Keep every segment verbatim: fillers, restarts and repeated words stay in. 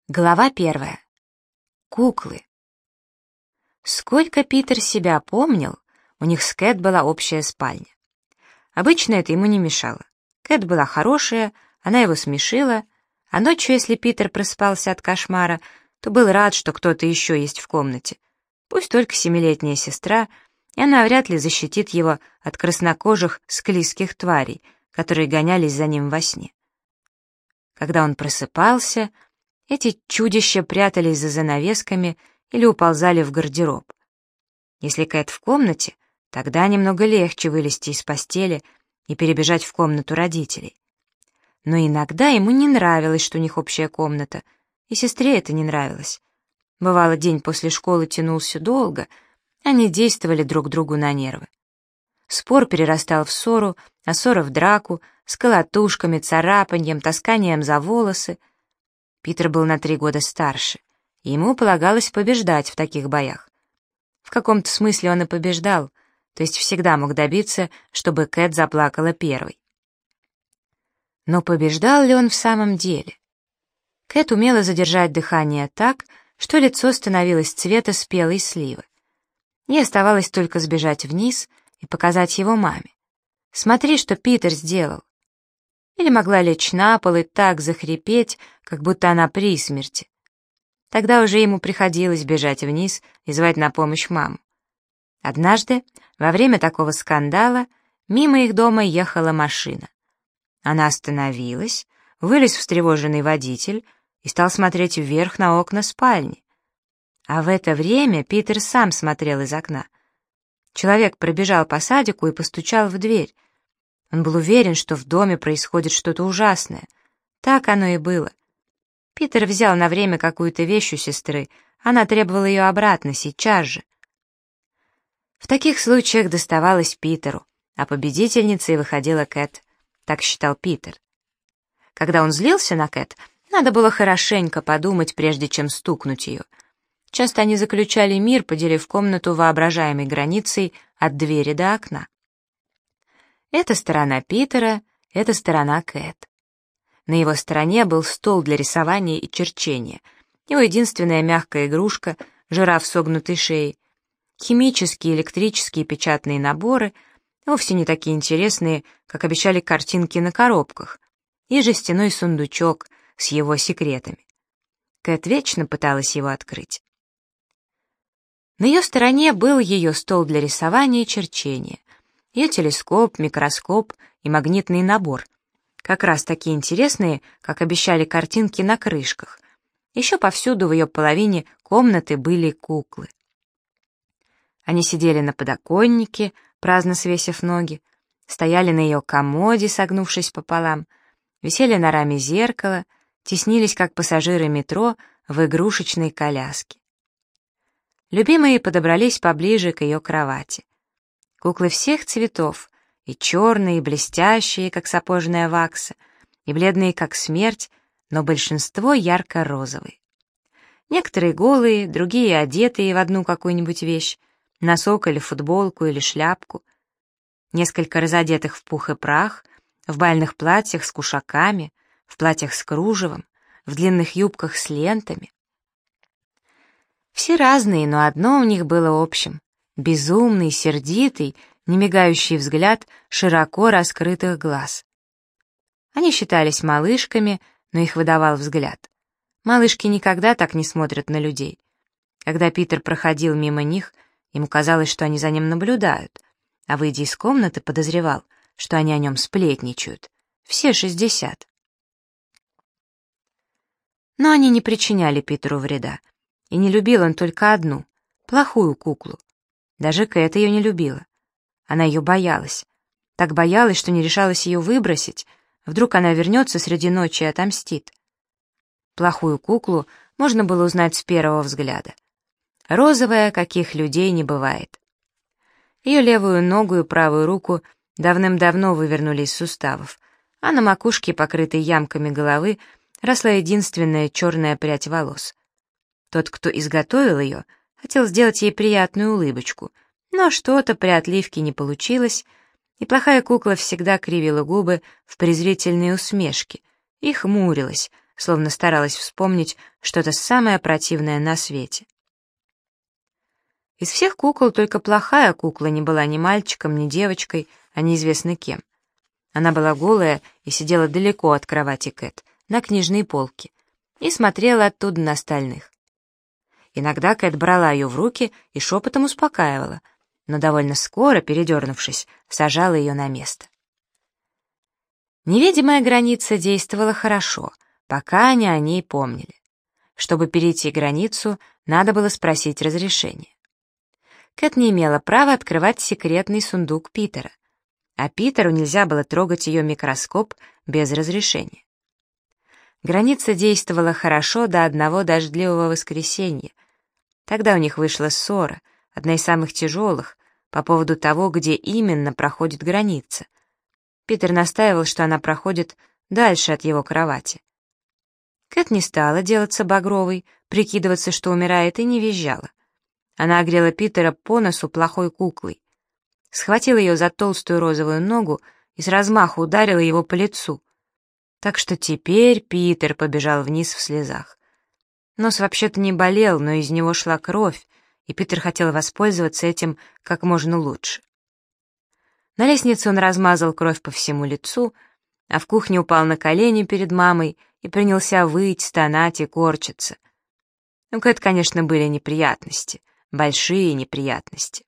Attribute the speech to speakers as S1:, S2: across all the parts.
S1: Глава первая. Куклы. Сколько Питер себя помнил, у них с Кэт была общая спальня. Обычно это ему не мешало. Кэт была хорошая, она его смешила, а ночью, если Питер просыпался от кошмара, то был рад, что кто-то еще есть в комнате. Пусть только семилетняя сестра, и она вряд ли защитит его от краснокожих склизких тварей, которые гонялись за ним во сне. Когда он просыпался, эти чудища прятались за занавесками или уползали в гардероб. Если Кэт в комнате, тогда немного легче вылезти из постели и перебежать в комнату родителей. Но иногда ему не нравилось, что у них общая комната, и сестре это не нравилось. Бывало, день после школы тянулся долго, они действовали друг другу на нервы. Спор перерастал в ссору, а ссора в драку, с колотушками, царапаньем, тасканием за волосы. Питер был на три года старше, и ему полагалось побеждать в таких боях. В каком-то смысле он и побеждал, то есть всегда мог добиться, чтобы Кэт заплакала первой. Но побеждал ли он в самом деле? Кэт умела задержать дыхание так, что лицо становилось цвета спелой сливы. Ей оставалось только сбежать вниз и показать его маме. «Смотри, что Питер сделал!» Или могла лечь на пол и так захрипеть, как будто она при смерти. Тогда уже ему приходилось бежать вниз и звать на помощь маму. Однажды, во время такого скандала, мимо их дома ехала машина. Она остановилась, вылез встревоженный водитель и стал смотреть вверх на окна спальни. А в это время Питер сам смотрел из окна. Человек пробежал по садику и постучал в дверь. Он был уверен, что в доме происходит что-то ужасное. Так оно и было. Питер взял на время какую-то вещь у сестры, она требовала ее обратно, сейчас же. В таких случаях доставалось Питеру, а победительницей выходила Кэт. Так считал Питер. Когда он злился на Кэт, надо было хорошенько подумать, прежде чем стукнуть ее. Часто они заключали мир, поделив комнату воображаемой границей от двери до окна. Это сторона Питера, это сторона Кэт. На его стороне был стол для рисования и черчения, его единственная мягкая игрушка, жираф с согнутой шеей, химические, электрические печатные наборы, вовсе не такие интересные, как обещали картинки на коробках, и жестяной сундучок с его секретами. Кэт вечно пыталась его открыть. На ее стороне был ее стол для рисования и черчения, ее телескоп, микроскоп и магнитный набор, как раз такие интересные, как обещали картинки на крышках. Еще повсюду в ее половине комнаты были куклы. Они сидели на подоконнике, праздно свесив ноги, стояли на ее комоде, согнувшись пополам, висели на раме зеркала, теснились, как пассажиры метро, в игрушечной коляске. Любимые подобрались поближе к ее кровати. Куклы всех цветов, и черные, и блестящие, как сапожная вакса, и бледные, как смерть, но большинство ярко-розовые. Некоторые голые, другие одетые в одну какую-нибудь вещь, носок или футболку или шляпку. Несколько разодетых в пух и прах, в бальных платьях с кушаками, в платьях с кружевом, в длинных юбках с лентами. Все разные, но одно у них было общим — безумный, сердитый, немигающий взгляд широко раскрытых глаз. Они считались малышками, но их выдавал взгляд. Малышки никогда так не смотрят на людей. Когда Питер проходил мимо них, ему казалось, что они за ним наблюдают, а, выйдя из комнаты, подозревал, что они о нем сплетничают. Все шестьдесят. Но они не причиняли Питеру вреда, и не любил он только одну, плохую куклу. Даже Кэт ее не любила. Она ее боялась. Так боялась, что не решалась ее выбросить. Вдруг она вернется среди ночи и отомстит. Плохую куклу можно было узнать с первого взгляда. Розовая, каких людей не бывает. Ее левую ногу и правую руку давным-давно вывернули из суставов, а на макушке, покрытой ямками головы, росла единственная черная прядь волос. Тот, кто изготовил ее, хотел сделать ей приятную улыбочку, но что-то при отливке не получилось, и плохая кукла всегда кривила губы в презрительной усмешке и хмурилась, словно старалась вспомнить что-то самое противное на свете. Из всех кукол только плохая кукла не была ни мальчиком, ни девочкой, а неизвестно кем. Она была голая и сидела далеко от кровати Кэт, на книжной полке, и смотрела оттуда на остальных. Иногда Кэт брала ее в руки и шепотом успокаивала, но довольно скоро, передернувшись, сажала ее на место. Невидимая граница действовала хорошо, пока они о ней помнили. Чтобы перейти границу, надо было спросить разрешения. Кэт не имела права открывать секретный сундук Питера, а Питеру нельзя было трогать ее микроскоп без разрешения. Граница действовала хорошо до одного дождливого воскресенья. Тогда у них вышла ссора, одна из самых тяжелых, по поводу того, где именно проходит граница. Питер настаивал, что она проходит дальше от его кровати. Кэт не стала делаться багровой, прикидываться, что умирает, и не визжала. Она огрела Питера по носу плохой куклой, схватила ее за толстую розовую ногу и с размаху ударила его по лицу. Так что теперь Питер побежал вниз в слезах. Нос вообще-то не болел, но из него шла кровь, и Питер хотел воспользоваться этим как можно лучше. На лестнице он размазал кровь по всему лицу, а в кухне упал на колени перед мамой и принялся выть, стонать и корчиться. У Кэт, конечно, были неприятности, большие неприятности.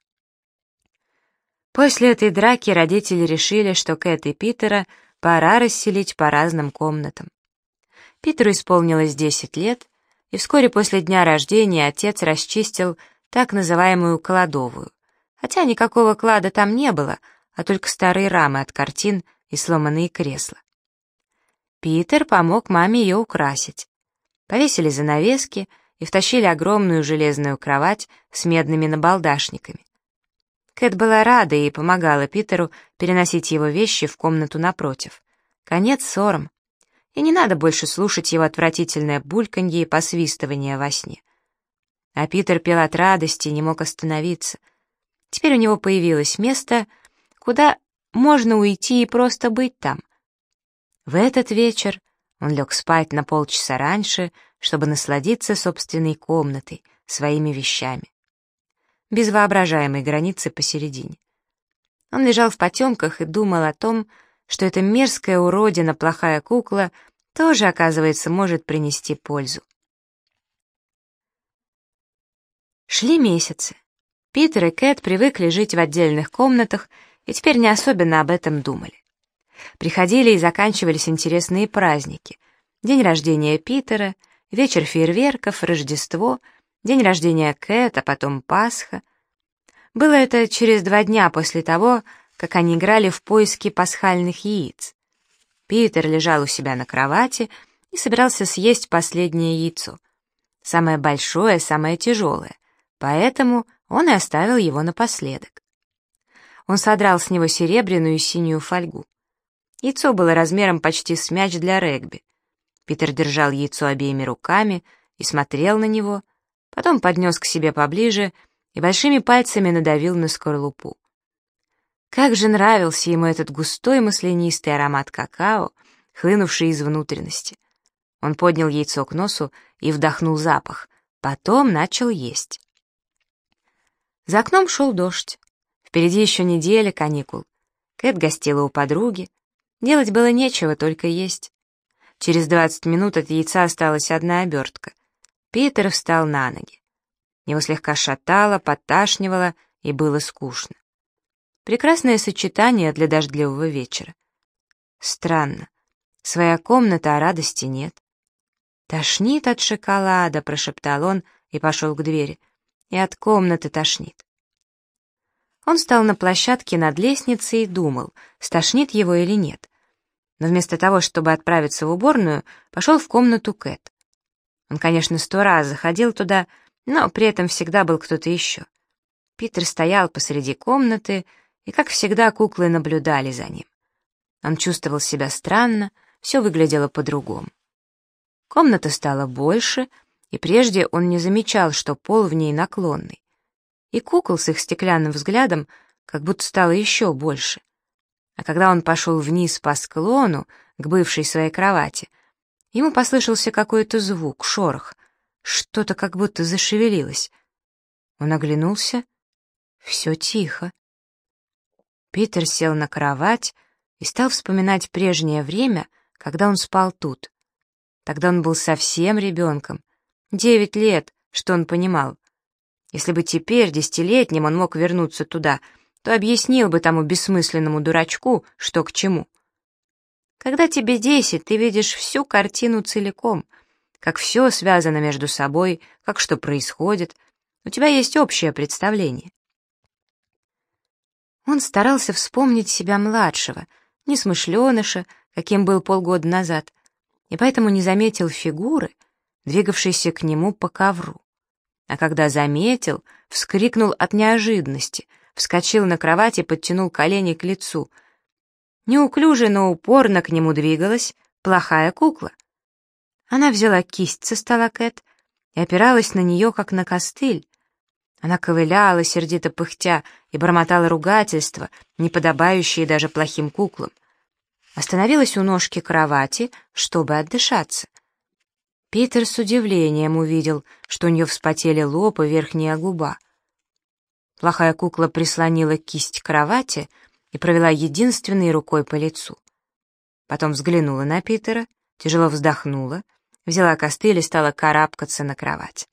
S1: После этой драки родители решили, что Кэт и Питера пора расселить по разным комнатам. Питеру исполнилось десять лет, и вскоре после дня рождения отец расчистил так называемую кладовую, хотя никакого клада там не было, а только старые рамы от картин и сломанные кресла. Питер помог маме ее украсить. Повесили занавески и втащили огромную железную кровать с медными набалдашниками. Кэт была рада и помогала Питеру переносить его вещи в комнату напротив. Конец ссорам. И не надо больше слушать его отвратительное бульканье и посвистывание во сне. А Питер пел от радости и не мог остановиться. Теперь у него появилось место, куда можно уйти и просто быть там. В этот вечер он лег спать на полчаса раньше, чтобы насладиться собственной комнатой, своими вещами. Без воображаемой границы посередине. Он лежал в потемках и думал о том, что эта мерзкая уродина, плохая кукла, тоже, оказывается, может принести пользу. Шли месяцы. Питер и Кэт привыкли жить в отдельных комнатах и теперь не особенно об этом думали. Приходили и заканчивались интересные праздники. День рождения Питера, вечер фейерверков, Рождество, день рождения Кэт, а потом Пасха. Было это через два дня после того, как они играли в поиски пасхальных яиц. Питер лежал у себя на кровати и собирался съесть последнее яйцо. Самое большое, самое тяжелое, поэтому он и оставил его напоследок. Он содрал с него серебряную и синюю фольгу. Яйцо было размером почти с мяч для регби. Питер держал яйцо обеими руками и смотрел на него, потом поднес к себе поближе и большими пальцами надавил на скорлупу. Как же нравился ему этот густой маслянистый аромат какао, хлынувший из внутренности. Он поднял яйцо к носу и вдохнул запах, потом начал есть. За окном шел дождь. Впереди еще неделя каникул. Кэт гостила у подруги. Делать было нечего, только есть. Через двадцать минут от яйца осталась одна обертка. Питер встал на ноги. Его слегка шатало, подташнивало, и было скучно. Прекрасное сочетание для дождливого вечера. Странно. Своя комната, а радости нет. «Тошнит от шоколада», — прошептал он и пошел к двери. «И от комнаты тошнит». Он встал на площадке над лестницей и думал, стошнит его или нет. Но вместо того, чтобы отправиться в уборную, пошел в комнату Кэт. Он, конечно, сто раз заходил туда, но при этом всегда был кто-то еще. Питер стоял посреди комнаты, и, как всегда, куклы наблюдали за ним. Он чувствовал себя странно, все выглядело по-другому. Комната стала больше, и прежде он не замечал, что пол в ней наклонный. И кукол с их стеклянным взглядом как будто стало еще больше. А когда он пошел вниз по склону, к бывшей своей кровати, Ему послышался какой-то звук, шорох. Что-то как будто зашевелилось. Он оглянулся. Все тихо. Питер сел на кровать и стал вспоминать прежнее время, когда он спал тут. Тогда он был совсем ребенком. Девять лет, что он понимал. Если бы теперь, десятилетним, он мог вернуться туда, то объяснил бы тому бессмысленному дурачку, что к чему. Когда тебе десять, ты видишь всю картину целиком, как все связано между собой, как что происходит. У тебя есть общее представление. Он старался вспомнить себя младшего, несмышленыша, каким был полгода назад, и поэтому не заметил фигуры, двигавшейся к нему по ковру. А когда заметил, вскрикнул от неожиданности, вскочил на кровать и подтянул колени к лицу. Неуклюже, но упорно к нему двигалась плохая кукла. Она взяла кисть со стола Кэт и опиралась на нее, как на костыль. Она ковыляла, сердито пыхтя, и бормотала ругательства, не подобающие даже плохим куклам. Остановилась у ножки кровати, чтобы отдышаться. Питер с удивлением увидел, что у нее вспотели лоб и верхняя губа. Плохая кукла прислонила кисть к кровати и провела единственной рукой по лицу. Потом взглянула на Питера, тяжело вздохнула, взяла костыль и стала карабкаться на кровать.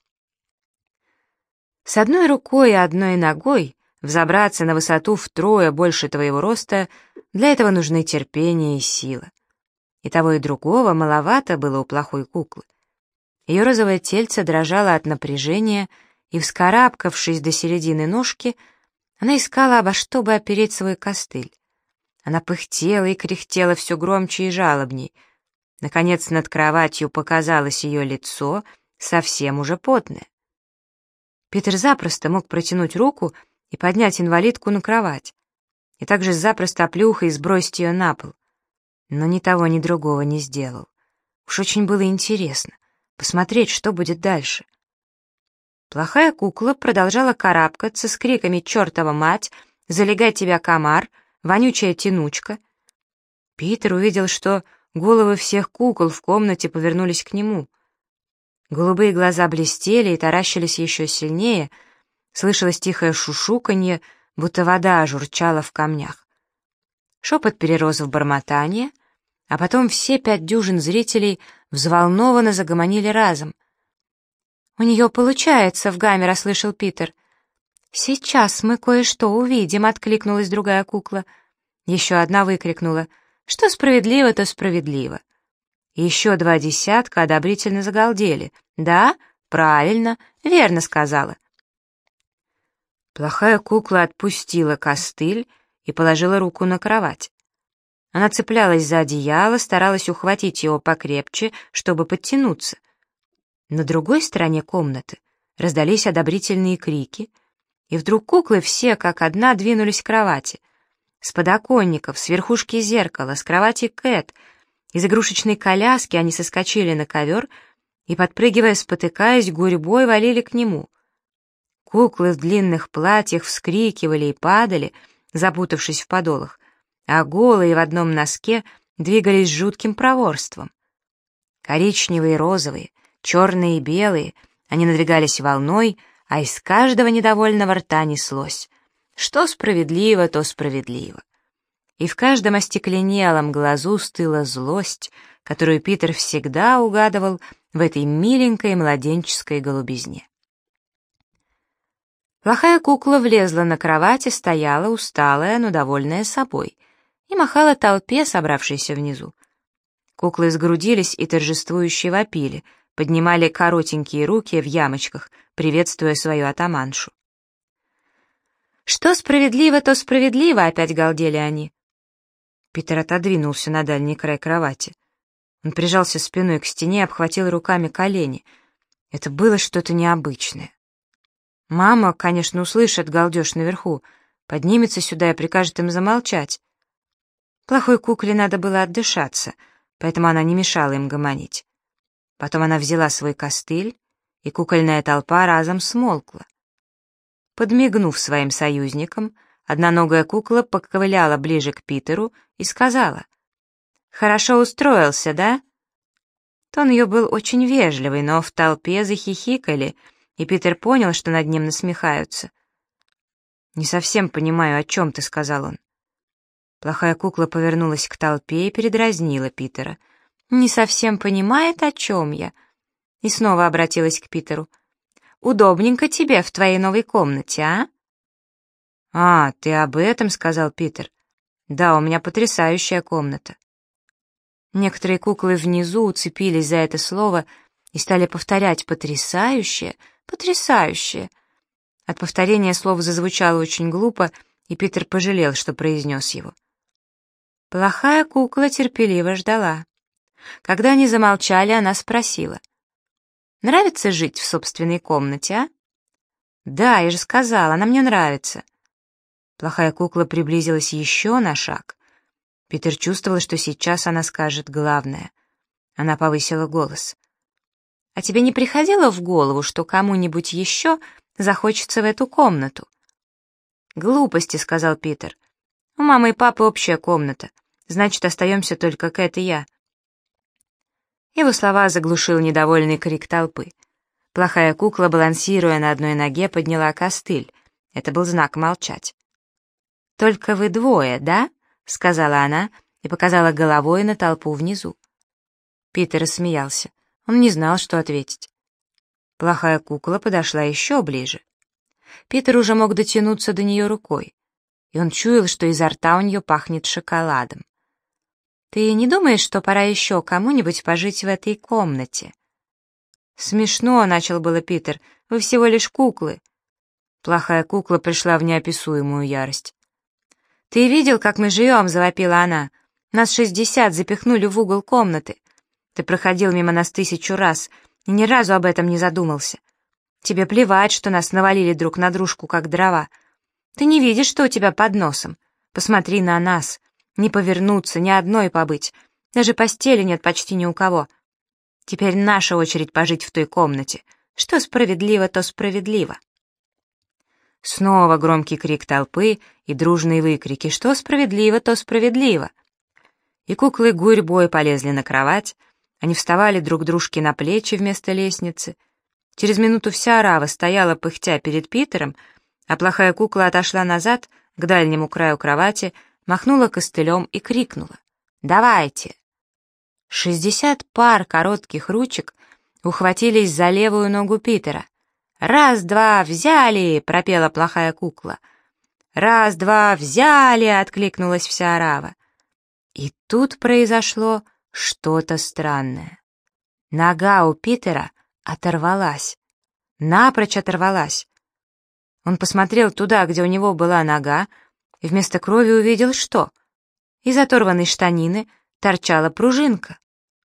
S1: С одной рукой и одной ногой взобраться на высоту втрое больше твоего роста, для этого нужны терпение и сила. И того, и другого маловато было у плохой куклы. Ее розовое тельце дрожало от напряжения, и, вскарабкавшись до середины ножки, она искала, обо что бы опереть свой костыль. Она пыхтела и кряхтела все громче и жалобней. Наконец над кроватью показалось ее лицо, совсем уже потное. Питер запросто мог протянуть руку и поднять инвалидку на кровать, и также запросто оплюхой сбросить ее на пол. Но ни того, ни другого не сделал. Уж очень было интересно посмотреть, что будет дальше. Плохая кукла продолжала карабкаться с криками «Чертова мать!», «Залегай тебя, комар!», «Вонючая тянучка!». Питер увидел, что головы всех кукол в комнате повернулись к нему. Голубые глаза блестели и таращились еще сильнее, слышалось тихое шушуканье, будто вода журчала в камнях. Шепот перерос в бормотание, а потом все пять дюжин зрителей взволнованно загомонили разом. «У нее получается», — в гамме расслышал Питер. «Сейчас мы кое-что увидим», — откликнулась другая кукла. Еще одна выкрикнула: «Что справедливо, то справедливо». И еще два десятка одобрительно загалдели. «Да, правильно, верно сказала». Плохая кукла отпустила костыль и положила руку на кровать. Она цеплялась за одеяло, старалась ухватить его покрепче, чтобы подтянуться. На другой стороне комнаты раздались одобрительные крики, и вдруг куклы все как одна двинулись к кровати. С подоконников, с верхушки зеркала, с кровати Кэт, из игрушечной коляски они соскочили на ковер и, подпрыгивая, спотыкаясь, гурьбой валили к нему. Куклы в длинных платьях вскрикивали и падали, запутавшись в подолах, а голые в одном носке двигались с жутким проворством. Коричневые и розовые, черные и белые, они надвигались волной, а из каждого недовольного рта неслось: что справедливо, то справедливо. И в каждом остекленелом глазу стыла злость, которую Питер всегда угадывал в этой миленькой младенческой голубизне. Плохая кукла влезла на кровать и стояла, усталая, но довольная собой, и махала толпе, собравшейся внизу. Куклы сгрудились и торжествующе вопили, поднимали коротенькие руки в ямочках, приветствуя свою атаманшу. «Что справедливо, то справедливо!» — опять галдели они. Питер отодвинулся на дальний край кровати. Он прижался спиной к стене и обхватил руками колени. Это было что-то необычное. Мама, конечно, услышит галдеж наверху, поднимется сюда и прикажет им замолчать. Плохой кукле надо было отдышаться, поэтому она не мешала им гомонить. Потом она взяла свой костыль, и кукольная толпа разом смолкла. Подмигнув своим союзникам, одноногая кукла поковыляла ближе к Питеру и сказала: «Хорошо устроился, да?» Тон ее был очень вежливый, но в толпе захихикали, и Питер понял, что над ним насмехаются. «Не совсем понимаю, о чем ты», — сказал он. Плохая кукла повернулась к толпе и передразнила Питера. «Не совсем понимает, о чем я». И снова обратилась к Питеру. «Удобненько тебе в твоей новой комнате, а?» «А, ты об этом», — сказал Питер. «Да, у меня потрясающая комната». Некоторые куклы внизу уцепились за это слово и стали повторять «потрясающее, потрясающее». От повторения слов зазвучало очень глупо, и Питер пожалел, что произнес его. Плохая кукла терпеливо ждала. Когда они замолчали, она спросила. «Нравится жить в собственной комнате, а?» «Да, я же сказала, она мне нравится». Плохая кукла приблизилась еще на шаг. Питер чувствовал, что сейчас она скажет главное. Она повысила голос. «А тебе не приходило в голову, что кому-нибудь еще захочется в эту комнату?» «Глупости», — сказал Питер. «У мамы и папы общая комната. Значит, остаемся только Кэт и я». Его слова заглушил недовольный крик толпы. Плохая кукла, балансируя на одной ноге, подняла костыль. Это был знак молчать. «Только вы двое, да?» — сказала она и показала головой на толпу внизу. Питер рассмеялся. Он не знал, что ответить. Плохая кукла подошла еще ближе. Питер уже мог дотянуться до нее рукой, и он чуял, что изо рта у нее пахнет шоколадом. «Ты не думаешь, что пора еще кому-нибудь пожить в этой комнате?» «Смешно», — начал было Питер, — «вы всего лишь куклы». Плохая кукла пришла в неописуемую ярость. «Ты видел, как мы живем?» — завопила она. «Нас шестьдесят запихнули в угол комнаты. Ты проходил мимо нас тысячу раз и ни разу об этом не задумался. Тебе плевать, что нас навалили друг на дружку, как дрова. Ты не видишь, что у тебя под носом? Посмотри на нас. Не повернуться, ни одной побыть. Даже постели нет почти ни у кого. Теперь наша очередь пожить в той комнате. Что справедливо, то справедливо». Снова громкий крик толпы и дружные выкрики «Что справедливо, то справедливо!». И куклы гурьбой полезли на кровать, они вставали друг дружке на плечи вместо лестницы. Через минуту вся орава стояла пыхтя перед Питером, а плохая кукла отошла назад, к дальнему краю кровати, махнула костылем и крикнула «Давайте!». Шестьдесят пар коротких ручек ухватились за левую ногу Питера. «Раз-два, взяли!» — пропела плохая кукла. «Раз-два, взяли!» — откликнулась вся орава. И тут произошло что-то странное. Нога у Питера оторвалась. Напрочь оторвалась. Он посмотрел туда, где у него была нога, и вместо крови увидел что? Из оторванной штанины торчала пружинка.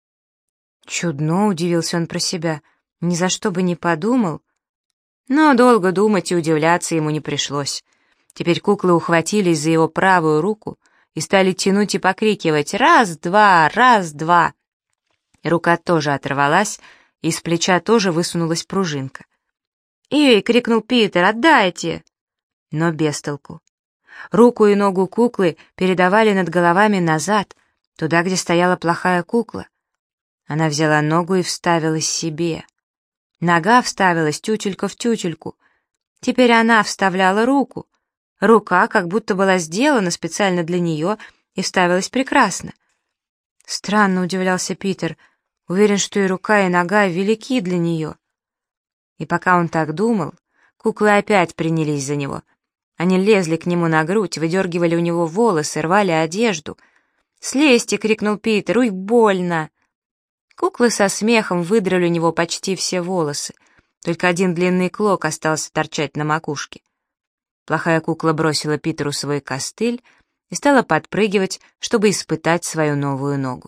S1: Чудно, удивился он про себя, ни за что бы не подумал. Но долго думать и удивляться ему не пришлось. Теперь куклы ухватились за его правую руку и стали тянуть и покрикивать «Раз-два! Раз-два!». И рука тоже оторвалась, и из плеча тоже высунулась пружинка. «Эй!» — крикнул Питер, «отдайте!». Но без толку. Руку и ногу куклы передавали над головами назад, туда, где стояла плохая кукла. Она взяла ногу и вставила себе. Нога вставилась тютелька в тютельку. Теперь она вставляла руку. Рука как будто была сделана специально для нее и вставилась прекрасно. Странно, удивлялся Питер, уверен, что и рука, и нога велики для нее. И пока он так думал, куклы опять принялись за него. Они лезли к нему на грудь, выдергивали у него волосы, рвали одежду. «Слезьте!» — крикнул Питер, «уй, больно!» Куклы со смехом выдрали у него почти все волосы, только один длинный клок остался торчать на макушке. Плохая кукла бросила Питеру свой костыль и стала подпрыгивать, чтобы испытать свою новую ногу.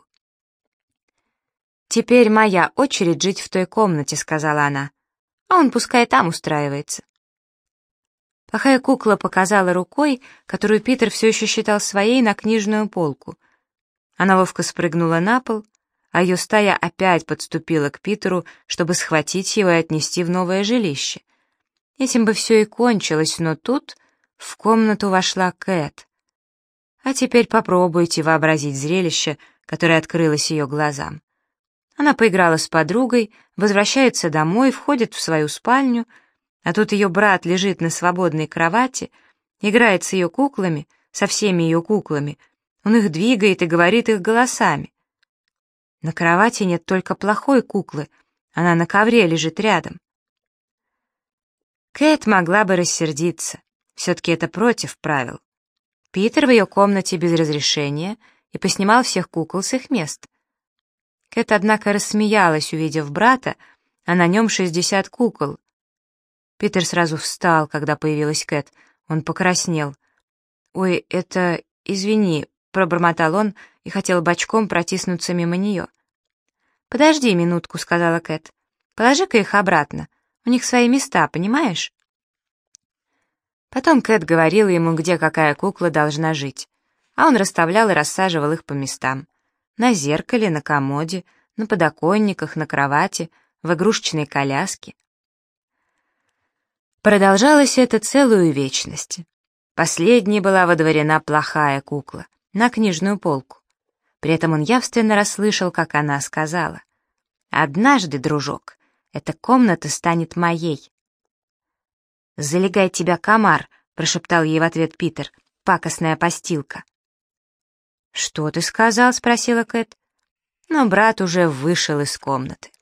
S1: «Теперь моя очередь жить в той комнате», — сказала она, «а он пускай там устраивается». Плохая кукла показала рукой, которую Питер все еще считал своей, на книжную полку. Она ловко спрыгнула на пол, а ее стая опять подступила к Питеру, чтобы схватить его и отнести в новое жилище. Этим бы все и кончилось, но тут в комнату вошла Кэт. А теперь попробуйте вообразить зрелище, которое открылось ее глазам. Она поиграла с подругой, возвращается домой, входит в свою спальню, а тут ее брат лежит на свободной кровати, играет с ее куклами, со всеми ее куклами, он их двигает и говорит их голосами. На кровати нет только плохой куклы, она на ковре лежит рядом. Кэт могла бы рассердиться, все-таки это против правил. Питер в ее комнате без разрешения и поснимал всех кукол с их мест. Кэт, однако, рассмеялась, увидев брата, а на нем шестьдесят кукол. Питер сразу встал, когда появилась Кэт. Он покраснел. «Ой, это... извини», — пробормотал он и хотел бочком протиснуться мимо нее. «Подожди минутку», — сказала Кэт. «Положи-ка их обратно. У них свои места, понимаешь?» Потом Кэт говорила ему, где какая кукла должна жить, а он расставлял и рассаживал их по местам. На зеркале, на комоде, на подоконниках, на кровати, в игрушечной коляске. Продолжалось это целую вечность. Последней была водворена плохая кукла, на книжную полку. При этом он явственно расслышал, как она сказала: «Однажды, дружок, эта комната станет моей». «Залегай тебя, комар», — прошептал ей в ответ Питер, — «пакостная постилка». «Что ты сказал?» — спросила Кэт. Но брат уже вышел из комнаты.